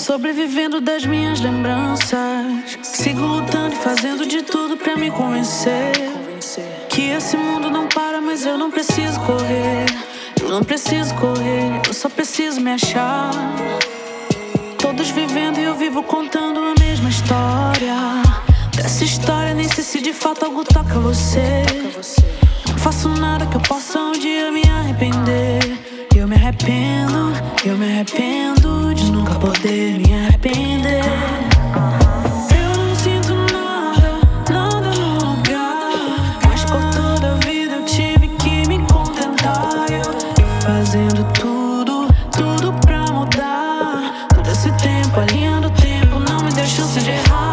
sobrevivendo das minhas lembranças. Sigo lutando e fazendo de tudo pra me convencer que esse mundo não para, mas eu não preciso correr. Eu não preciso correr, eu só preciso me achar. Todos vivendo e eu vivo contando a mesma história. Dessa história nem sei se de fato algo toca você. Não faço nada que eu possa um dia me arrepender. Eu me arrependo de nunca poder me arrepender. Eu não sinto nada no lugar, mas por toda a vida eu tive que me contentar. Fazendo tudo pra mudar. Todo esse tempo, a linha do tempo não me deu chance de errar.